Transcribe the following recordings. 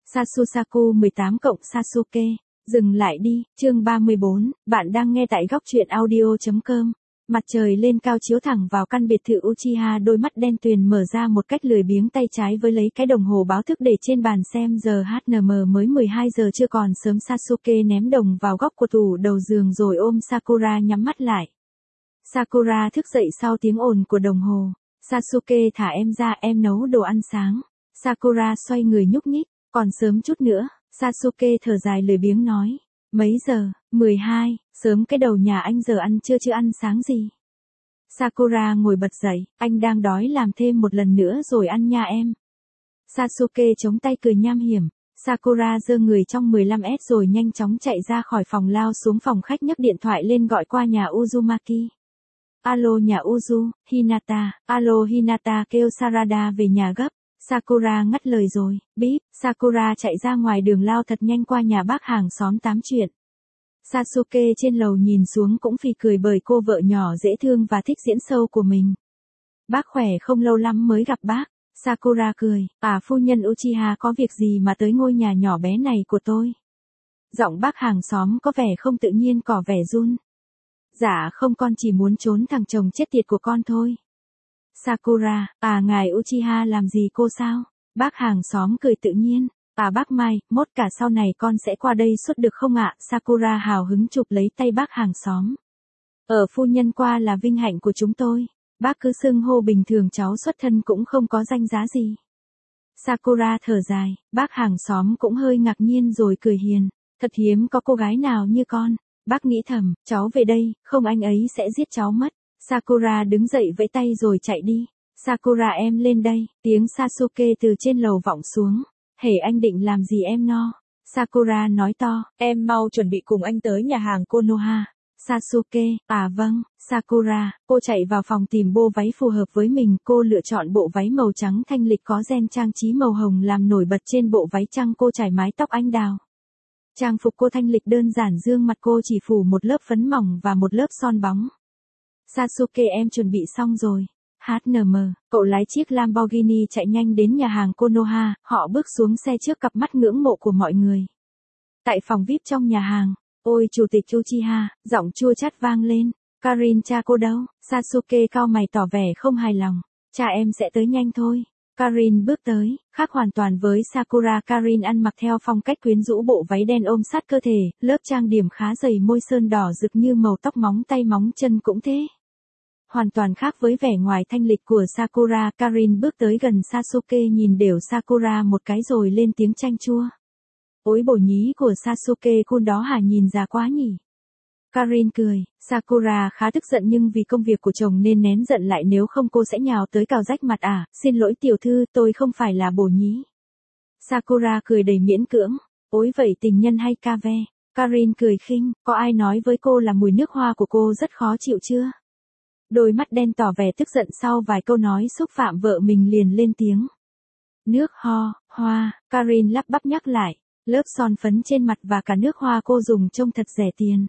Sasusaku 18 cộng Sasuke. Dừng lại đi, chương 34, bạn đang nghe tại góc truyện audio.com. Mặt trời lên cao chiếu thẳng vào căn biệt thự Uchiha, đôi mắt đen tuyền mở ra một cách lười biếng, tay trái với lấy cái đồng hồ báo thức để trên bàn xem giờ HNM mới 12 giờ chưa còn sớm. Sasuke ném đồng vào góc của tủ đầu giường rồi ôm Sakura nhắm mắt lại. Sakura thức dậy sau tiếng ồn của đồng hồ. Sasuke thả em ra, em nấu đồ ăn sáng. Sakura xoay người nhúc nhích, còn sớm chút nữa. Sasuke thở dài lười biếng nói. Mấy giờ? 12, sớm cái đầu nhà anh, giờ ăn trưa chưa ăn sáng gì? Sakura ngồi bật dậy, anh đang đói, làm thêm một lần nữa rồi ăn nha em. Sasuke chống tay cười nham hiểm. Sakura giơ người trong 15s rồi nhanh chóng chạy ra khỏi phòng, lao xuống phòng khách, nhấc điện thoại lên gọi qua nhà Uzumaki. Alo nhà Uzu, Hinata, alo Hinata, kêu Sarada về nhà gấp. Sakura ngắt lời rồi, bíp. Sakura chạy ra ngoài đường, lao thật nhanh qua nhà bác hàng xóm tám chuyện. Sasuke trên lầu nhìn xuống cũng phì cười bởi cô vợ nhỏ dễ thương và thích diễn show của mình. Bác khỏe không, lâu lắm mới gặp bác. Sakura cười, phu nhân Uchiha có việc gì mà tới ngôi nhà nhỏ bé này của tôi? Giọng bác hàng xóm có vẻ không tự nhiên, có vẻ run. Dạ không, con chỉ muốn trốn thằng chồng chết tiệt của con thôi. Sakura, ngài Uchiha làm gì cô sao? Bác hàng xóm cười tự nhiên. Bác Mai, mốt cả sau này con sẽ qua đây suốt được không ạ? Sakura hào hứng chụp lấy tay bác hàng xóm. Phu nhân qua là vinh hạnh của chúng tôi. Bác cứ xưng hô bình thường, cháu xuất thân cũng không có danh giá gì. Sakura thở dài, bác hàng xóm cũng hơi ngạc nhiên rồi cười hiền. Thật hiếm có cô gái nào như con. Bác nghĩ thầm, cháu về đây, không anh ấy sẽ giết cháu mất. Sakura đứng dậy vẫy tay rồi chạy đi. Sakura em lên đây, tiếng Sasuke từ trên lầu vọng xuống. Hề anh định làm gì em no? Sakura nói to, em mau chuẩn bị cùng anh tới nhà hàng Konoha. Sasuke, vâng. Sakura, cô chạy vào phòng tìm bộ váy phù hợp với mình. Cô lựa chọn bộ váy màu trắng thanh lịch có ren trang trí màu hồng làm nổi bật trên bộ váy trắng. Cô trải mái tóc anh đào. Trang phục cô thanh lịch đơn giản, dương mặt cô chỉ phủ một lớp phấn mỏng và một lớp son bóng. Sasuke em chuẩn bị xong rồi. HNM, cậu lái chiếc Lamborghini chạy nhanh đến nhà hàng Konoha, họ bước xuống xe trước cặp mắt ngưỡng mộ của mọi người. Tại phòng VIP trong nhà hàng, ôi chủ tịch Uchiha, giọng chua chát vang lên. Karin, cha cô đâu? Sasuke cau mày tỏ vẻ không hài lòng. Cha em sẽ tới nhanh thôi. Karin bước tới, khác hoàn toàn với Sakura. Karin ăn mặc theo phong cách quyến rũ, bộ váy đen ôm sát cơ thể, lớp trang điểm khá dày, môi sơn đỏ rực như màu tóc, móng tay móng chân cũng thế. Hoàn toàn khác với vẻ ngoài thanh lịch của Sakura. Karin bước tới gần Sasuke, nhìn đều Sakura một cái rồi lên tiếng chanh chua. Ôi bổ nhí của Sasuke-kun đó hả, nhìn già quá nhỉ? Karin cười, Sakura khá tức giận nhưng vì công việc của chồng nên nén giận lại, nếu không cô sẽ nhào tới cào rách mặt. Xin lỗi tiểu thư, tôi không phải là bổ nhí. Sakura cười đầy miễn cưỡng, ôi vậy tình nhân hay cave? Karin cười khinh, có ai nói với cô là mùi nước hoa của cô rất khó chịu chưa? Đôi mắt đen tỏ vẻ tức giận, sau vài câu nói xúc phạm vợ mình liền lên tiếng. Nước hoa, Karin lắp bắp nhắc lại, lớp son phấn trên mặt và cả nước hoa cô dùng trông thật rẻ tiền.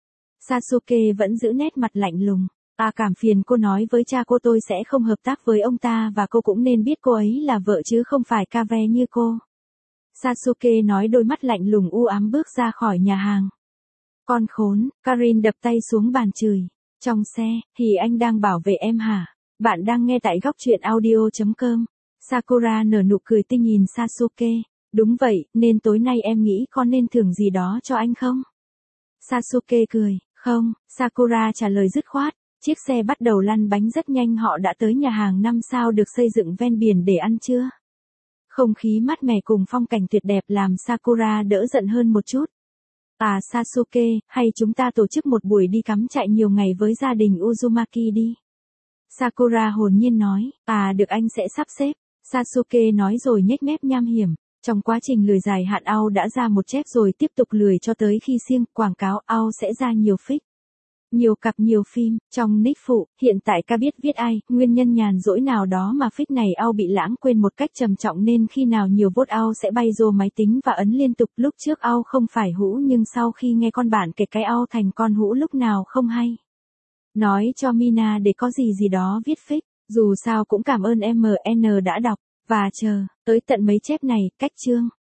Sasuke vẫn giữ nét mặt lạnh lùng. Cảm phiền cô nói với cha cô tôi sẽ không hợp tác với ông ta, và cô cũng nên biết cô ấy là vợ chứ không phải cave như cô. Sasuke nói, đôi mắt lạnh lùng u ám, bước ra khỏi nhà hàng. Con khốn, Karin đập tay xuống bàn chửi. Trong xe, thì anh đang bảo vệ em hả? Bạn đang nghe tại góc truyện audio.com. Sakura nở nụ cười tinh nhìn Sasuke. Đúng vậy, nên tối nay em nghĩ con nên thưởng gì đó cho anh không? Sasuke cười, không. Sakura trả lời dứt khoát. Chiếc xe bắt đầu lăn bánh rất nhanh, họ đã tới nhà hàng 5 sao được xây dựng ven biển để ăn trưa. Không khí mát mẻ cùng phong cảnh tuyệt đẹp làm Sakura đỡ giận hơn một chút. Sasuke, hay chúng ta tổ chức một buổi đi cắm trại nhiều ngày với gia đình Uzumaki đi. Sakura hồn nhiên nói, được, anh sẽ sắp xếp. Sasuke nói rồi nhếch mép nham hiểm. Trong quá trình lười dài hạn, Ao đã ra một chép rồi tiếp tục lười cho tới khi siêng quảng cáo Ao sẽ ra nhiều fic. Nhiều cặp nhiều phim, trong nick phụ, hiện tại ca biết viết ai, nguyên nhân nhàn rỗi nào đó mà fic này Ao bị lãng quên một cách trầm trọng, nên khi nào nhiều vote Ao sẽ bay rô máy tính và ấn liên tục. Lúc trước Ao không phải hũ, nhưng sau khi nghe con bạn kể cái Ao thành con hũ lúc nào không hay. Nói cho Mina để có gì đó viết fic, dù sao cũng cảm ơn MN đã đọc, và chờ tới tận mấy chép này, cách chương.